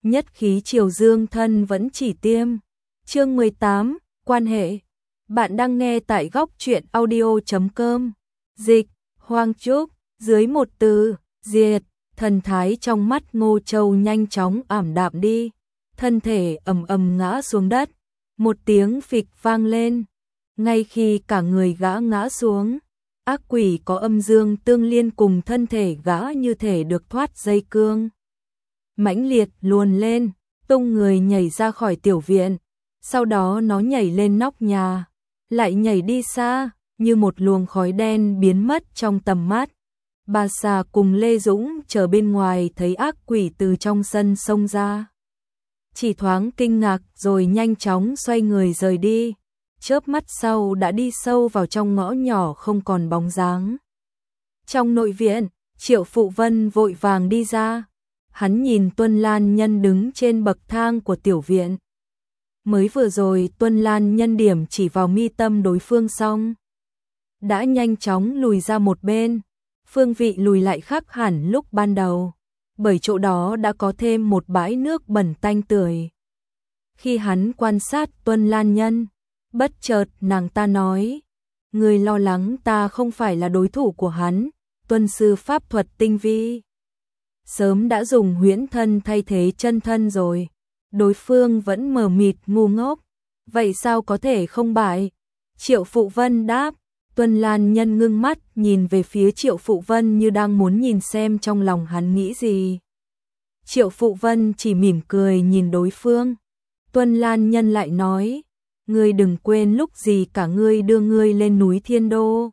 nhất khí triều dương thân vẫn chỉ tiêm. Chương 18, quan hệ. Bạn đang nghe tại góc truyện audio.com. Dịch, Hoang Trúc, dưới một từ, diệt, thần thái trong mắt Ngô Châu nhanh chóng ảm đạm đi, thân thể ầm ầm ngã xuống đất, một tiếng phịch vang lên, ngay khi cả người gã ngã xuống, ác quỷ có âm dương tương liên cùng thân thể gã như thể được thoát dây cương. Mãnh liệt luồn lên, tung người nhảy ra khỏi tiểu viện, sau đó nó nhảy lên nóc nhà, lại nhảy đi xa, như một luồng khói đen biến mất trong tầm mắt. Bà Sà cùng Lê Dũng chờ bên ngoài thấy ác quỷ từ trong sân xông ra. Chỉ thoáng kinh ngạc rồi nhanh chóng xoay người rời đi, chớp mắt sau đã đi sâu vào trong ngõ nhỏ không còn bóng dáng. Trong nội viện, Triệu Phụ Vân vội vàng đi ra, hắn nhìn Tuân Lan Nhân đứng trên bậc thang của tiểu viện. Mới vừa rồi Tuân Lan Nhân điểm chỉ vào mi tâm đối phương xong, đã nhanh chóng lùi ra một bên, phương vị lùi lại khác hẳn lúc ban đầu, bởi chỗ đó đã có thêm một bãi nước bẩn tanh tưởi. Khi hắn quan sát Tuân Lan Nhân, bất chợt nàng ta nói, người lo lắng ta không phải là đối thủ của hắn, Tuân sư pháp thuật tinh vi, sớm đã dùng huyễn thân thay thế chân thân rồi. Đối phương vẫn mờ mịt ngu ngốc, vậy sao có thể không bại? Triệu Phụ Vân đáp. Tuân Lan Nhân ngưng mắt nhìn về phía Triệu Phụ Vân như đang muốn nhìn xem trong lòng hắn nghĩ gì. Triệu Phụ Vân chỉ mỉm cười nhìn đối phương. Tuân Lan Nhân lại nói, ngươi đừng quên lúc gì cả ngươi đưa ngươi lên núi Thiên Đô,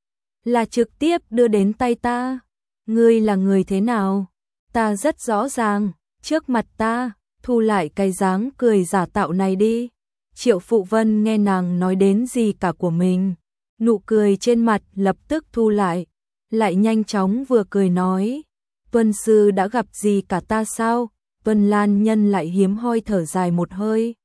là trực tiếp đưa đến tay ta. Ngươi là người thế nào? Ta rất rõ ràng, trước mặt ta, thu lại cái dáng cười giả tạo này đi. Triệu Phụ Vân nghe nàng nói đến gì cả của mình, nụ cười trên mặt lập tức thu lại nhanh chóng vừa cười nói, Tuân sư đã gặp gì cả ta sao? Tuân Lan Nhân lại hiếm hoi thở dài một hơi.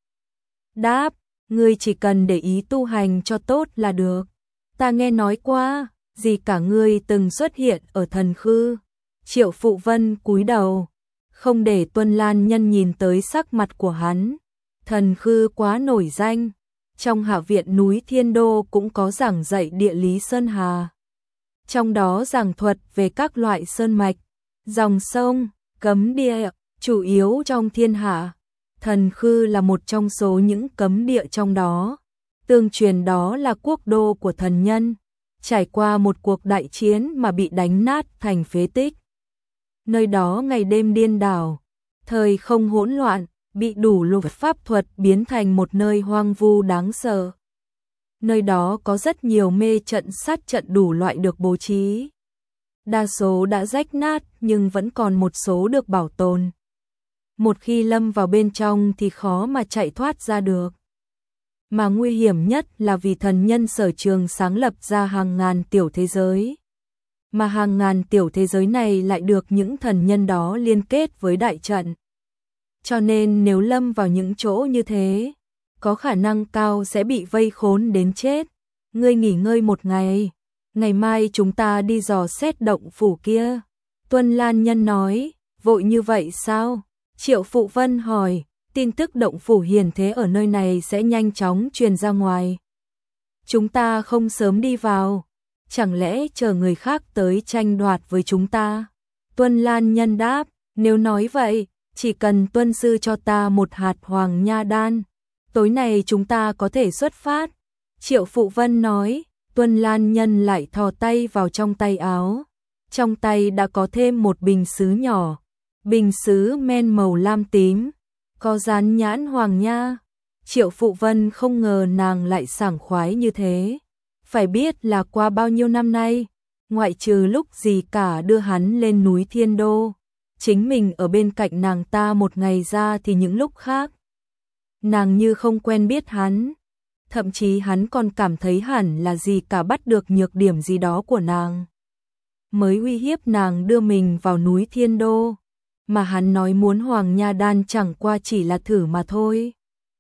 Đáp, ngươi chỉ cần để ý tu hành cho tốt là được. Ta nghe nói qua, gì cả ngươi từng xuất hiện ở Thần Khư. Triệu Phụ Vân cúi đầu, không để Tuân Lan Nhân nhìn tới sắc mặt của hắn. Thần Khư quá nổi danh, trong hạ viện núi Thiên Đô cũng có giảng dạy địa lý sơn hà. Trong đó giảng thuật về các loại sơn mạch, dòng sông, cấm địa, chủ yếu trong thiên hạ. Thần Khư là một trong số những cấm địa trong đó. Tương truyền đó là quốc đô của thần nhân, trải qua một cuộc đại chiến mà bị đánh nát thành phế tích. Nơi đó ngày đêm điên đảo, thời không hỗn loạn, bị đủ lục pháp thuật biến thành một nơi hoang vu đáng sợ. Nơi đó có rất nhiều mê trận sát trận đủ loại được bố trí. Đa số đã rách nát nhưng vẫn còn một số được bảo tồn. Một khi lâm vào bên trong thì khó mà chạy thoát ra được. Mà nguy hiểm nhất là vì thần nhân Sở Trường sáng lập ra hàng ngàn tiểu thế giới. Mà hàng ngàn tiểu thế giới này lại được những thần nhân đó liên kết với đại trận. Cho nên nếu lâm vào những chỗ như thế, có khả năng cao sẽ bị vây khốn đến chết. Ngươi nghỉ ngơi một ngày, ngày mai chúng ta đi dò xét động phủ kia. Tuân Lan Nhân nói, vội như vậy sao? Triệu Phụ Vân hỏi, tin tức động phủ hiền thế ở nơi này sẽ nhanh chóng truyền ra ngoài. Chúng ta không sớm đi vào, chẳng lẽ chờ người khác tới tranh đoạt với chúng ta? Tuân Lan Nhân đáp, nếu nói vậy, chỉ cần Tuân sư cho ta một hạt hoàng nha đan, tối nay chúng ta có thể xuất phát. Triệu Phụ Vân nói. Tuân Lan Nhân lại thò tay vào trong tay áo, trong tay đã có thêm một bình sứ nhỏ, bình sứ men màu lam tím, có dán nhãn hoàng nha. Triệu Phụ Vân không ngờ nàng lại sảng khoái như thế. Phải biết là qua bao nhiêu năm nay, ngoại trừ lúc gì cả đưa hắn lên núi Thiên Đô, chính mình ở bên cạnh nàng ta một ngày ra thì những lúc khác, nàng như không quen biết hắn. Thậm chí hắn còn cảm thấy hẳn là gì cả bắt được nhược điểm gì đó của nàng, mới uy hiếp nàng đưa mình vào núi Thiên Đô. Mà hắn nói muốn Hoàng Nha Đan chẳng qua chỉ là thử mà thôi.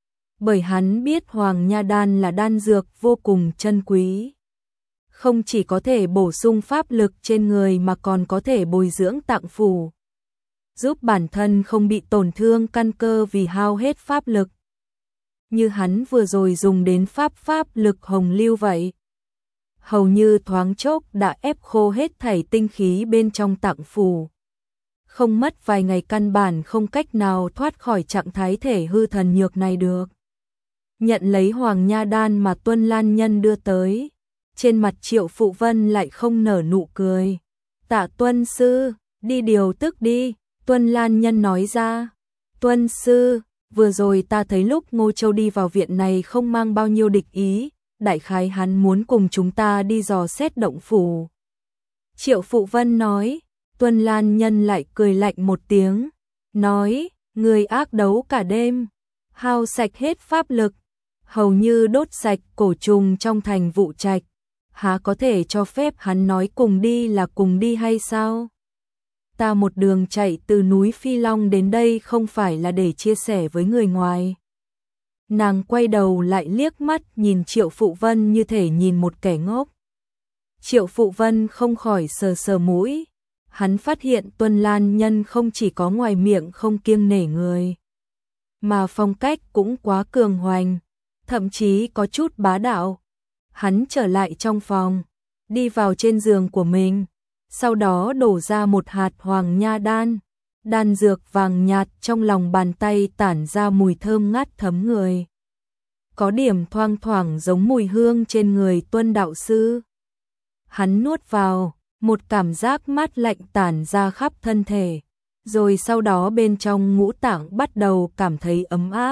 Bởi hắn biết Hoàng Nha Đan là đan dược vô cùng chân quý. Không chỉ có thể bổ sung pháp lực trên người mà còn có thể bồi dưỡng tạng phủ. giúp bản thân không bị tổn thương căn cơ vì hao hết pháp lực. Như hắn vừa rồi dùng đến pháp lực hồng lưu vậy. Hầu như thoáng chốc đã ép khô hết thảy tinh khí bên trong tạng phủ. Không mất vài ngày căn bản không cách nào thoát khỏi trạng thái thể hư thần nhược này được. Nhận lấy hoàng nha đan mà Tuân Lan Nhân đưa tới. Trên mặt Triệu Phụ Vân lại không nở nụ cười. Tạ Tuân sư, đi điều tức đi, Tuân Lan Nhân nói ra. Tuân sư, vừa rồi ta thấy lúc Ngô Châu đi vào viện này không mang bao nhiêu địch ý, đại khái hắn muốn cùng chúng ta đi dò xét động phủ. Triệu Phụ Vân nói, Tuân Lan Nhân lại cười lạnh một tiếng, nói, người ác đấu cả đêm, hao sạch hết pháp lực, hầu như đốt sạch cổ trùng trong thành Vụ Trạch, há có thể cho phép hắn nói cùng đi là cùng đi hay sao? Ta một đường chạy từ núi Phi Long đến đây không phải là để chia sẻ với người ngoài. Nàng quay đầu lại liếc mắt nhìn Triệu Phụ Vân như thể nhìn một kẻ ngốc. Triệu Phụ Vân không khỏi sờ sờ mũi. Hắn phát hiện Tuân Lan Nhân không chỉ có ngoài miệng không kiêng nể người, mà phong cách cũng quá cường hoành, thậm chí có chút bá đạo. Hắn trở lại trong phòng, đi vào trên giường của mình, sau đó đổ ra một hạt hoàng nha đan. Đan dược vàng nhạt trong lòng bàn tay tản ra mùi thơm ngát thấm người. Có điểm thoang thoảng giống mùi hương trên người Tuân đạo sư. Hắn nuốt vào, một cảm giác mát lạnh tản ra khắp thân thể, rồi sau đó bên trong ngũ tạng bắt đầu cảm thấy ấm áp.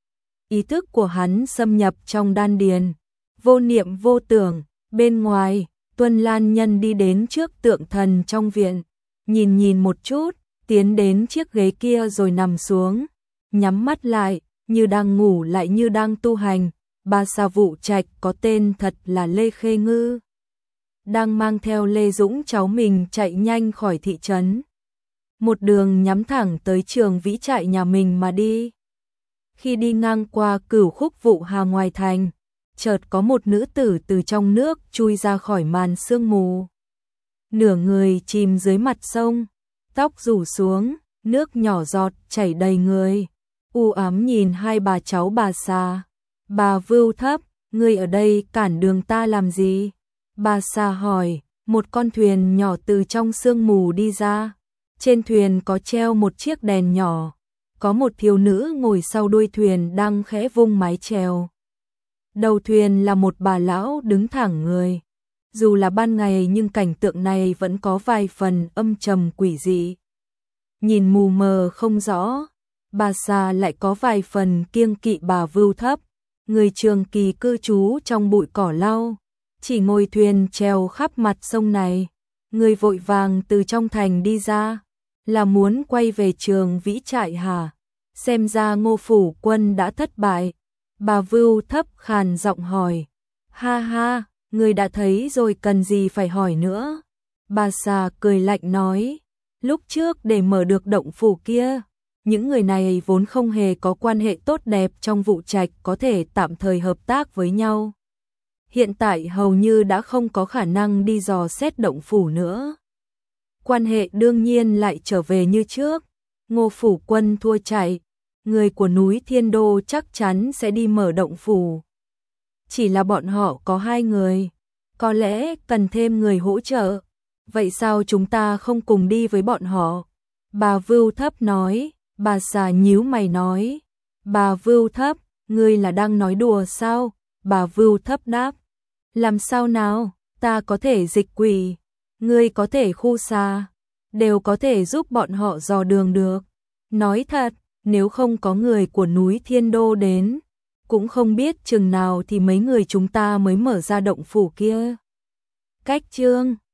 Ý thức của hắn xâm nhập trong đan điền, vô niệm vô tưởng. Bên ngoài, Tuân Lan Nhân đi đến trước tượng thần trong viện, nhìn một chút, tiến đến chiếc ghế kia rồi nằm xuống, nhắm mắt lại, như đang ngủ lại như đang tu hành. Bà Sa Vụ Trạch có tên thật là Lê Khê Ngư, đang mang theo Lê Dũng cháu mình chạy nhanh khỏi thị trấn, một đường nhắm thẳng tới Trường Vĩ Trại nhà mình mà đi. Khi đi ngang qua Cửu Khúc Vụ Hà ngoài thành, chợt có một nữ tử từ trong nước chui ra khỏi màn sương mù. Nửa người chìm dưới mặt sông, tóc rủ xuống, nước nhỏ giọt chảy đầy người. U ám nhìn hai bà cháu bà Sa. Bà Vưu Thấp, ngươi ở đây cản đường ta làm gì? Bà Sa hỏi. Một con thuyền nhỏ từ trong sương mù đi ra. Trên thuyền có treo một chiếc đèn nhỏ. Có một thiếu nữ ngồi sau đuôi thuyền đang khẽ vung mái chèo. Đầu thuyền là một bà lão đứng thẳng người. Dù là ban ngày nhưng cảnh tượng này vẫn có vài phần âm trầm quỷ dị. Nhìn mù mờ không rõ, bà Sa lại có vài phần kiêng kỵ bà Vưu Thấp, người trường kỳ cư trú trong bụi cỏ lau, chỉ ngồi thuyền treo khắp mặt sông này. Người vội vàng từ trong thành đi ra, là muốn quay về Trường Vĩ Trại hả? Xem ra Ngô phủ quân đã thất bại. Bà Vưu Thấp khàn giọng hỏi. Ha ha, người đã thấy rồi cần gì phải hỏi nữa. Bà Sa cười lạnh nói. Lúc trước để mở được động phủ kia, những người này vốn không hề có quan hệ tốt đẹp trong Vụ Trạch có thể tạm thời hợp tác với nhau. Hiện tại hầu như đã không có khả năng đi dò xét động phủ nữa. Quan hệ đương nhiên lại trở về như trước. Ngô phủ quân thua chạy, người của núi Thiên Đô chắc chắn sẽ đi mở động phủ. Chỉ là bọn họ có 2 người, có lẽ cần thêm người hỗ trợ. Vậy sao chúng ta không cùng đi với bọn họ? Bà Vưu Thấp nói. Bà Sa nhíu mày nói. Bà Vưu Thấp, ngươi là đang nói đùa sao? Bà Vưu Thấp đáp. Làm sao nào, ta có thể dịch quỷ, ngươi có thể khu xà, đều có thể giúp bọn họ dò đường được. Nói thật, nếu không có người của núi Thiên Đô đến, cũng không biết chừng nào thì mấy người chúng ta mới mở ra động phủ kia. Cách chương